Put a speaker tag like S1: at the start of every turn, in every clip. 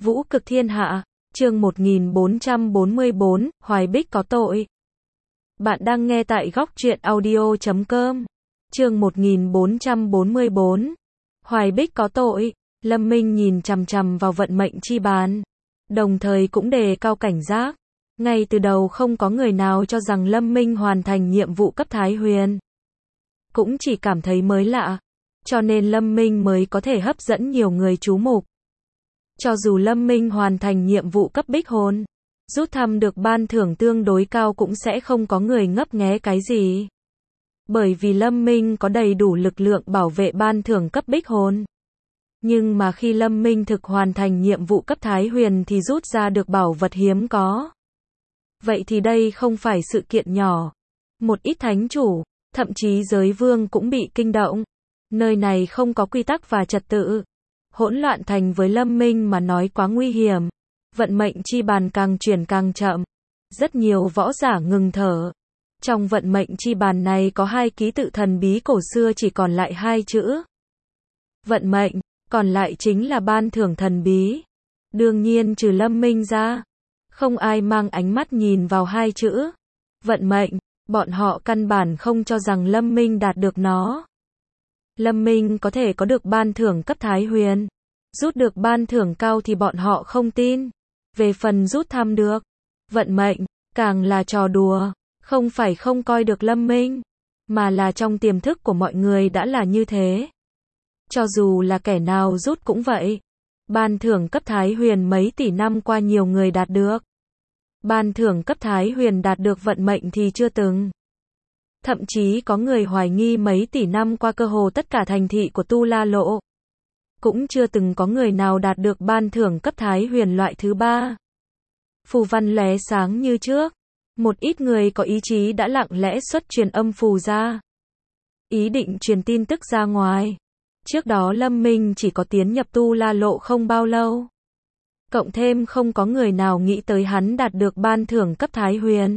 S1: Vũ cực thiên hạ, chương 1444, Hoài Bích có tội. Bạn đang nghe tại góc truyện audio.com. Chương 1444, Hoài Bích có tội. Lâm Minh nhìn chằm chằm vào vận mệnh chi bàn, đồng thời cũng đề cao cảnh giác. Ngay từ đầu không có người nào cho rằng Lâm Minh hoàn thành nhiệm vụ cấp Thái Huyền. Cũng chỉ cảm thấy mới lạ, cho nên Lâm Minh mới có thể hấp dẫn nhiều người chú mục. Cho dù Lâm Minh hoàn thành nhiệm vụ cấp Bích Hồn, rút thăm được ban thưởng tương đối cao cũng sẽ không có người ngấp nghé cái gì. Bởi vì Lâm Minh có đầy đủ lực lượng bảo vệ ban thưởng cấp Bích Hồn. Nhưng mà khi Lâm Minh thực hoàn thành nhiệm vụ cấp Thái Huyền thì rút ra được bảo vật hiếm có. Vậy thì đây không phải sự kiện nhỏ. Một ít thánh chủ, thậm chí giới vương cũng bị kinh động. Nơi này không có quy tắc và trật tự. Hỗn loạn thành với Lâm Minh mà nói quá nguy hiểm. Vận mệnh chi bàn càng chuyển càng chậm. Rất nhiều võ giả ngừng thở. Trong vận mệnh chi bàn này có hai ký tự thần bí cổ xưa chỉ còn lại hai chữ. Vận mệnh, còn lại chính là ban thưởng thần bí. Đương nhiên trừ Lâm Minh ra, không ai mang ánh mắt nhìn vào hai chữ. Vận mệnh, bọn họ căn bản không cho rằng Lâm Minh đạt được nó. Lâm Minh có thể có được ban thưởng cấp Thái Huyền, rút được ban thưởng cao thì bọn họ không tin. Về phần rút thăm được vận mệnh, càng là trò đùa. Không phải không coi được Lâm Minh, mà là trong tiềm thức của mọi người đã là như thế. Cho dù là kẻ nào rút cũng vậy. Ban thưởng cấp Thái Huyền mấy tỷ năm qua nhiều người đạt được. Ban thưởng cấp Thái Huyền đạt được vận mệnh thì chưa từng. Thậm chí có người hoài nghi mấy tỷ năm qua cơ hồ tất cả thành thị của Tu La Lộ. Cũng chưa từng có người nào đạt được ban thưởng cấp Thái Huyền loại thứ ba. Phù văn lóe sáng như trước. Một ít người có ý chí đã lặng lẽ xuất truyền âm phù ra. Ý định truyền tin tức ra ngoài. Trước đó Lâm Minh chỉ có tiến nhập Tu La Lộ không bao lâu. Cộng thêm không có người nào nghĩ tới hắn đạt được ban thưởng cấp Thái Huyền.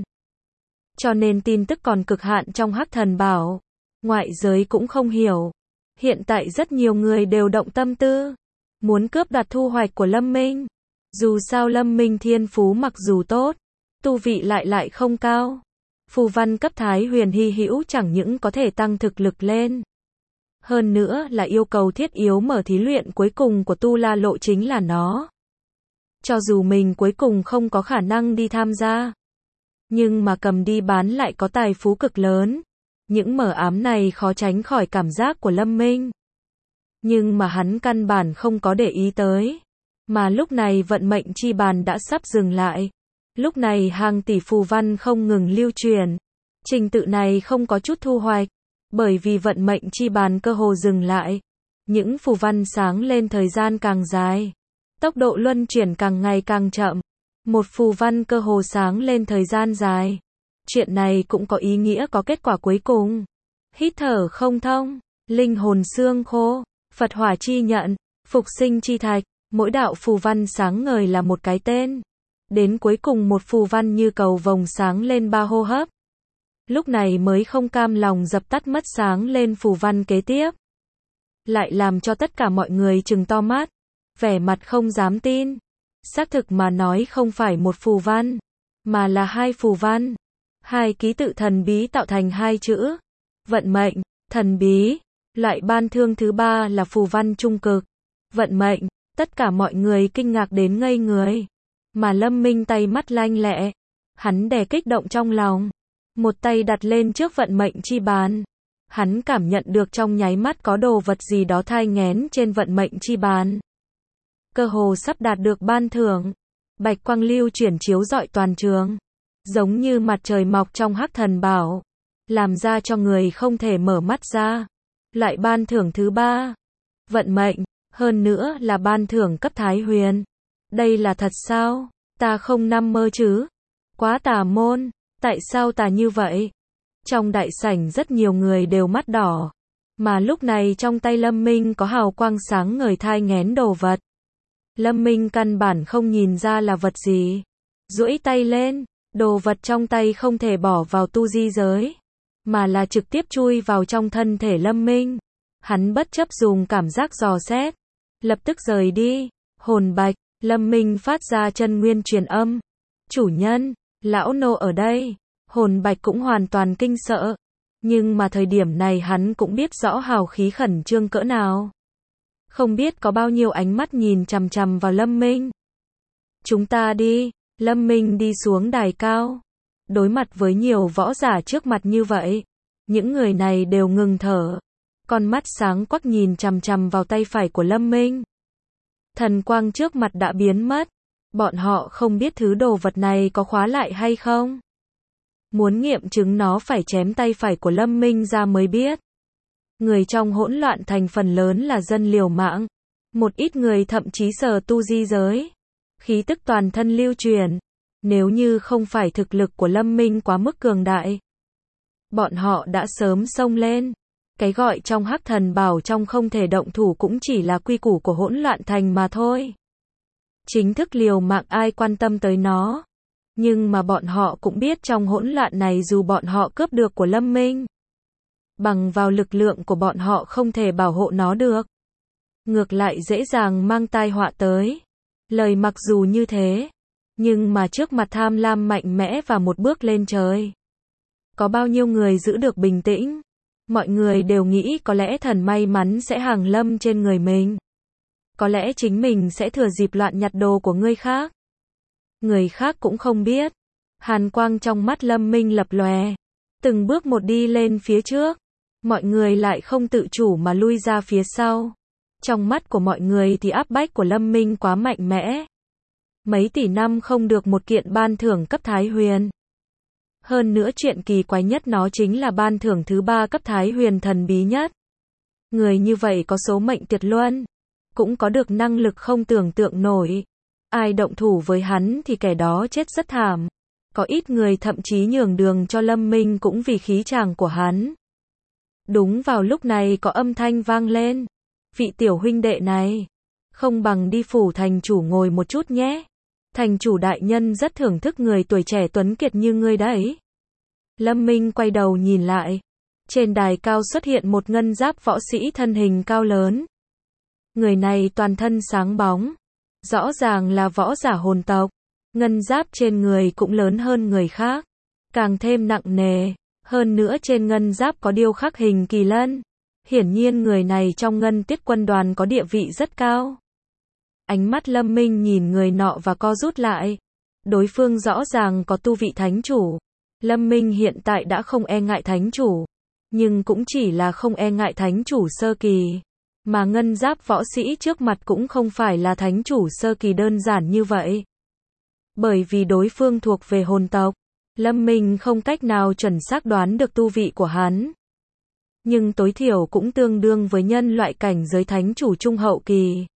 S1: Cho nên tin tức còn cực hạn trong Hắc Thần Bảo. Ngoại giới cũng không hiểu. Hiện tại rất nhiều người đều động tâm tư. Muốn cướp đoạt thu hoạch của Lâm Minh. Dù sao Lâm Minh thiên phú mặc dù tốt, tu vị lại không cao. Phù văn cấp Thái Huyền hy hữu chẳng những có thể tăng thực lực lên. Hơn nữa là yêu cầu thiết yếu mở thí luyện cuối cùng của Tu La Lộ chính là nó. Cho dù mình cuối cùng không có khả năng đi tham gia, nhưng mà cầm đi bán lại có tài phú cực lớn. Những mờ ám này khó tránh khỏi cảm giác của Lâm Minh. Nhưng mà hắn căn bản không có để ý tới. Mà lúc này vận mệnh chi bàn đã sắp dừng lại. Lúc này hàng tỷ phù văn không ngừng lưu truyền. Trình tự này không có chút thu hoạch. Bởi vì vận mệnh chi bàn cơ hồ dừng lại. Những phù văn sáng lên thời gian càng dài. Tốc độ luân chuyển càng ngày càng chậm. Một phù văn cơ hồ sáng lên thời gian dài. Chuyện này cũng có ý nghĩa có kết quả cuối cùng. Hít thở không thông, linh hồn xương khô, Phật hỏa chi nhận, phục sinh chi thạch. Mỗi đạo phù văn sáng ngời là một cái tên. Đến cuối cùng một phù văn như cầu vồng sáng lên 3 hô hấp. Lúc này mới không cam lòng dập tắt mất sáng lên phù văn kế tiếp. Lại làm cho tất cả mọi người trừng to mắt. Vẻ mặt không dám tin. Xác thực mà nói không phải một phù văn, mà là hai phù văn. Hai ký tự thần bí tạo thành hai chữ. Vận mệnh, thần bí. Loại ban thương thứ ba là phù văn trung cực. Vận mệnh. Tất cả mọi người kinh ngạc đến ngây người. Mà Lâm Minh tay mắt lanh lẹ. Hắn đè kích động trong lòng. Một tay đặt lên trước vận mệnh chi bàn. Hắn cảm nhận được trong nháy mắt có đồ vật gì đó thai nghén trên vận mệnh chi bàn. Cơ hồ sắp đạt được ban thưởng. Bạch quang lưu chuyển chiếu rọi toàn trường. Giống như mặt trời mọc trong Hắc Thần Bảo. Làm ra cho người không thể mở mắt ra. Lại ban thưởng thứ ba. Vận mệnh. Hơn nữa là ban thưởng cấp Thái Huyền. Đây là thật sao? Ta không nằm mơ chứ? Quá tà môn. Tại sao tà như vậy? Trong đại sảnh rất nhiều người đều mắt đỏ. Mà lúc này trong tay Lâm Minh có hào quang sáng ngời thai nghén đồ vật. Lâm Minh căn bản không nhìn ra là vật gì. Duỗi tay lên, đồ vật trong tay không thể bỏ vào tu di giới, mà là trực tiếp chui vào trong thân thể Lâm Minh. Hắn bất chấp dùng cảm giác dò xét, lập tức rời đi. Hồn bạch, Lâm Minh phát ra chân nguyên truyền âm. Chủ nhân, lão nô ở đây. Hồn Bạch cũng hoàn toàn kinh sợ. Nhưng mà thời điểm này hắn cũng biết rõ hào khí khẩn trương cỡ nào. Không biết có bao nhiêu ánh mắt nhìn chằm chằm vào Lâm Minh. Chúng ta đi. Lâm Minh đi xuống đài cao. Đối mặt với nhiều võ giả trước mặt như vậy. Những người này đều ngừng thở. Con mắt sáng quắc nhìn chằm chằm vào tay phải của Lâm Minh. Thần quang trước mặt đã biến mất. Bọn họ không biết thứ đồ vật này có khóa lại hay không. Muốn nghiệm chứng nó phải chém tay phải của Lâm Minh ra mới biết. Người trong hỗn loạn thành phần lớn là dân liều mạng. Một ít người thậm chí sờ tu di giới. Khí tức toàn thân lưu truyền. Nếu như không phải thực lực của Lâm Minh quá mức cường đại, bọn họ đã sớm xông lên. Cái gọi trong Hắc Thần Bảo trong không thể động thủ cũng chỉ là quy củ của hỗn loạn thành mà thôi. Chính thức liều mạng ai quan tâm tới nó. Nhưng mà bọn họ cũng biết trong hỗn loạn này dù bọn họ cướp được của Lâm Minh, bằng vào lực lượng của bọn họ không thể bảo hộ nó được. Ngược lại dễ dàng mang tai họa tới. Lời mặc dù như thế, nhưng mà trước mặt tham lam mạnh mẽ và một bước lên trời, có bao nhiêu người giữ được bình tĩnh? Mọi người đều nghĩ có lẽ thần may mắn sẽ hàng lâm trên người mình. Có lẽ chính mình sẽ thừa dịp loạn nhặt đồ của người khác. Người khác cũng không biết. Hàn quang trong mắt Lâm Minh lập lòe. Từng bước một đi lên phía trước. Mọi người lại không tự chủ mà lui ra phía sau. Trong mắt của mọi người thì áp bách của Lâm Minh quá mạnh mẽ. Mấy tỷ năm không được một kiện ban thưởng cấp Thái Huyền. Hơn nữa chuyện kỳ quái nhất nó chính là ban thưởng thứ 3 cấp Thái Huyền thần bí nhất. Người như vậy có số mệnh tuyệt luân, cũng có được năng lực không tưởng tượng nổi. Ai động thủ với hắn thì kẻ đó chết rất thảm. Có ít người thậm chí nhường đường cho Lâm Minh cũng vì khí chàng của hắn. Đúng vào lúc này có âm thanh vang lên. Vị tiểu huynh đệ này, không bằng đi phủ thành chủ ngồi một chút nhé. Thành chủ đại nhân rất thưởng thức người tuổi trẻ tuấn kiệt như ngươi đấy. Lâm Minh quay đầu nhìn lại. Trên đài cao xuất hiện một ngân giáp võ sĩ thân hình cao lớn. Người này toàn thân sáng bóng. Rõ ràng là võ giả hồn tộc. Ngân giáp trên người cũng lớn hơn người khác. Càng thêm nặng nề. Hơn nữa trên ngân giáp có điêu khắc hình kỳ lân. Hiển nhiên người này trong ngân tiết quân đoàn có địa vị rất cao. Ánh mắt Lâm Minh nhìn người nọ và co rút lại. Đối phương rõ ràng có tu vị thánh chủ. Lâm Minh hiện tại đã không e ngại thánh chủ. Nhưng cũng chỉ là không e ngại thánh chủ sơ kỳ. Mà ngân giáp võ sĩ trước mặt cũng không phải là thánh chủ sơ kỳ đơn giản như vậy. Bởi vì đối phương thuộc về hồn tộc. Lâm Minh không cách nào chuẩn xác đoán được tu vị của hắn. Nhưng tối thiểu cũng tương đương với nhân loại cảnh giới thánh chủ trung hậu kỳ.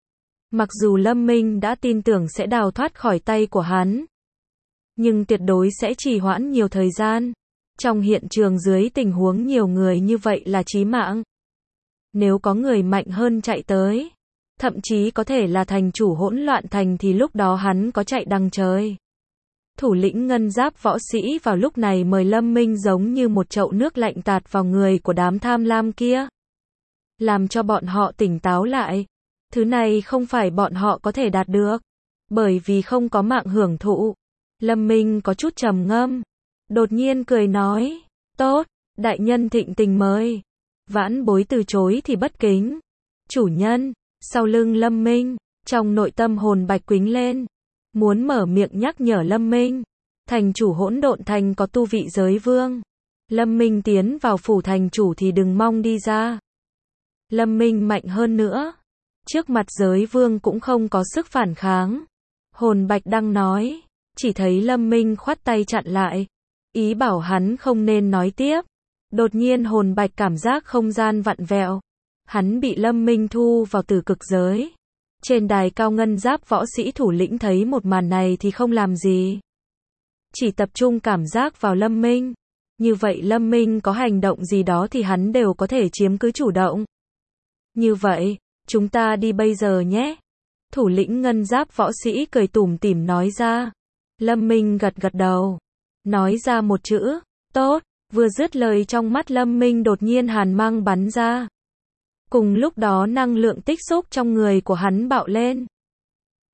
S1: Mặc dù Lâm Minh đã tin tưởng sẽ đào thoát khỏi tay của hắn, nhưng tuyệt đối sẽ trì hoãn nhiều thời gian. Trong hiện trường dưới tình huống nhiều người như vậy là chí mạng. Nếu có người mạnh hơn chạy tới, thậm chí có thể là thành chủ hỗn loạn thành thì lúc đó hắn có chạy đằng trời. Thủ lĩnh ngân giáp võ sĩ vào lúc này mời Lâm Minh giống như một chậu nước lạnh tạt vào người của đám tham lam kia. Làm cho bọn họ tỉnh táo lại. Thứ này không phải bọn họ có thể đạt được. Bởi vì không có mạng hưởng thụ. Lâm Minh có chút trầm ngâm. Đột nhiên cười nói. Tốt, đại nhân thịnh tình mời. Vãn bối từ chối thì bất kính. Chủ nhân, sau lưng Lâm Minh, trong nội tâm hồn Bạch quính lên. Muốn mở miệng nhắc nhở Lâm Minh. Thành chủ hỗn độn thành có tu vị giới vương. Lâm Minh tiến vào phủ thành chủ thì đừng mong đi ra. Lâm Minh mạnh hơn nữa. Trước mặt giới vương cũng không có sức phản kháng. Hồn Bạch đang nói. Chỉ thấy Lâm Minh khoát tay chặn lại. Ý bảo hắn không nên nói tiếp. Đột nhiên hồn Bạch cảm giác không gian vặn vẹo. Hắn bị Lâm Minh thu vào tử cực giới. Trên đài cao ngân giáp võ sĩ thủ lĩnh thấy một màn này thì không làm gì. Chỉ tập trung cảm giác vào Lâm Minh. Như vậy Lâm Minh có hành động gì đó thì hắn đều có thể chiếm cứ chủ động. Như vậy, chúng ta đi bây giờ nhé. Thủ lĩnh ngân giáp võ sĩ cười tủm tỉm nói ra. Lâm Minh gật gật đầu. Nói ra một chữ, tốt. Vừa dứt lời trong mắt Lâm Minh đột nhiên hàn mang bắn ra. Cùng lúc đó năng lượng tích xúc trong người của hắn bạo lên.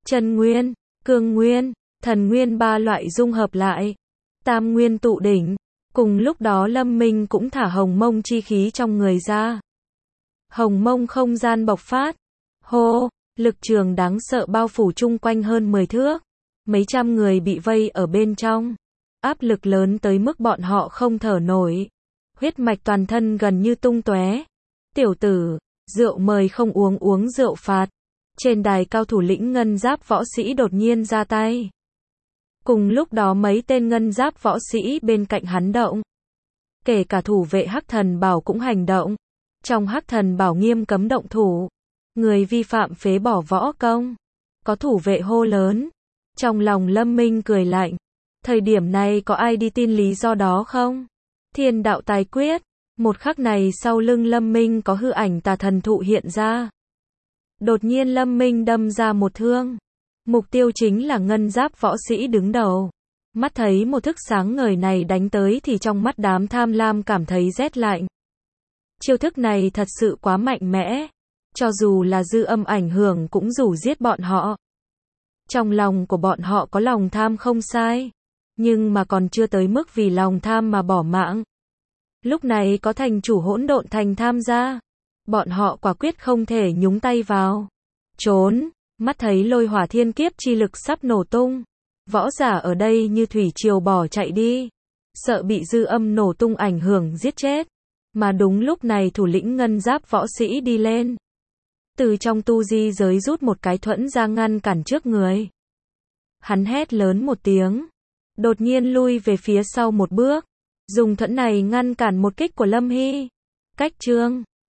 S1: chân nguyên, cương nguyên, thần nguyên ba loại dung hợp lại. Tam nguyên tụ đỉnh. Cùng lúc đó Lâm Minh cũng thả hồng mông chi khí trong người ra. Hồng mông không gian bộc phát. Hô, lực trường đáng sợ bao phủ chung quanh hơn 10 thước. Mấy trăm người bị vây ở bên trong. Áp lực lớn tới mức bọn họ không thở nổi. Huyết mạch toàn thân gần như tung tóe. Tiểu tử, rượu mời không uống, uống rượu phạt. Trên đài cao thủ lĩnh ngân giáp võ sĩ đột nhiên ra tay. Cùng lúc đó mấy tên ngân giáp võ sĩ bên cạnh hắn động. Kể cả thủ vệ Hắc Thần Bảo cũng hành động. Trong Hắc Thần Bảo nghiêm cấm động thủ. Người vi phạm phế bỏ võ công. Có thủ vệ hô lớn. Trong lòng Lâm Minh cười lạnh. Thời điểm này có ai đi tin lý do đó không? Thiên đạo tài quyết. Một khắc này sau lưng Lâm Minh có hư ảnh tà thần thụ hiện ra. Đột nhiên Lâm Minh đâm ra một thương. Mục tiêu chính là ngân giáp võ sĩ đứng đầu. Mắt thấy một thức sáng ngời này đánh tới thì trong mắt đám tham lam cảm thấy rét lạnh. Chiêu thức này thật sự quá mạnh mẽ. Cho dù là dư âm ảnh hưởng cũng đủ giết bọn họ. Trong lòng của bọn họ có lòng tham không sai. Nhưng mà còn chưa tới mức vì lòng tham mà bỏ mạng. Lúc này có thành chủ hỗn độn thành tham gia. Bọn họ quả quyết không thể nhúng tay vào. Trốn, mắt thấy lôi hỏa thiên kiếp chi lực sắp nổ tung. Võ giả ở đây như thủy triều bỏ chạy đi. Sợ bị dư âm nổ tung ảnh hưởng giết chết. Mà đúng lúc này thủ lĩnh ngân giáp võ sĩ đi lên. Từ trong tu di giới rút một cái thuẫn ra ngăn cản trước người. Hắn hét lớn một tiếng. Đột nhiên lui về phía sau một bước. Dùng thuẫn này ngăn cản một kích của Lâm Hy. Cách trương.